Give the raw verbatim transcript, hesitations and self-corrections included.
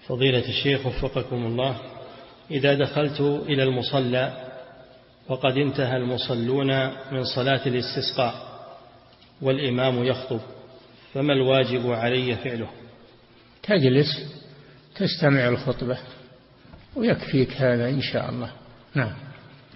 فضيلة الشيخ وفقكم الله، إذا دخلت إلى المصلى وقد انتهى المصلون من صلاة الاستسقاء والإمام يخطب، فما الواجب علي فعله؟ تجلس تستمع الخطبة ويكفيك هذا إن شاء الله. نعم.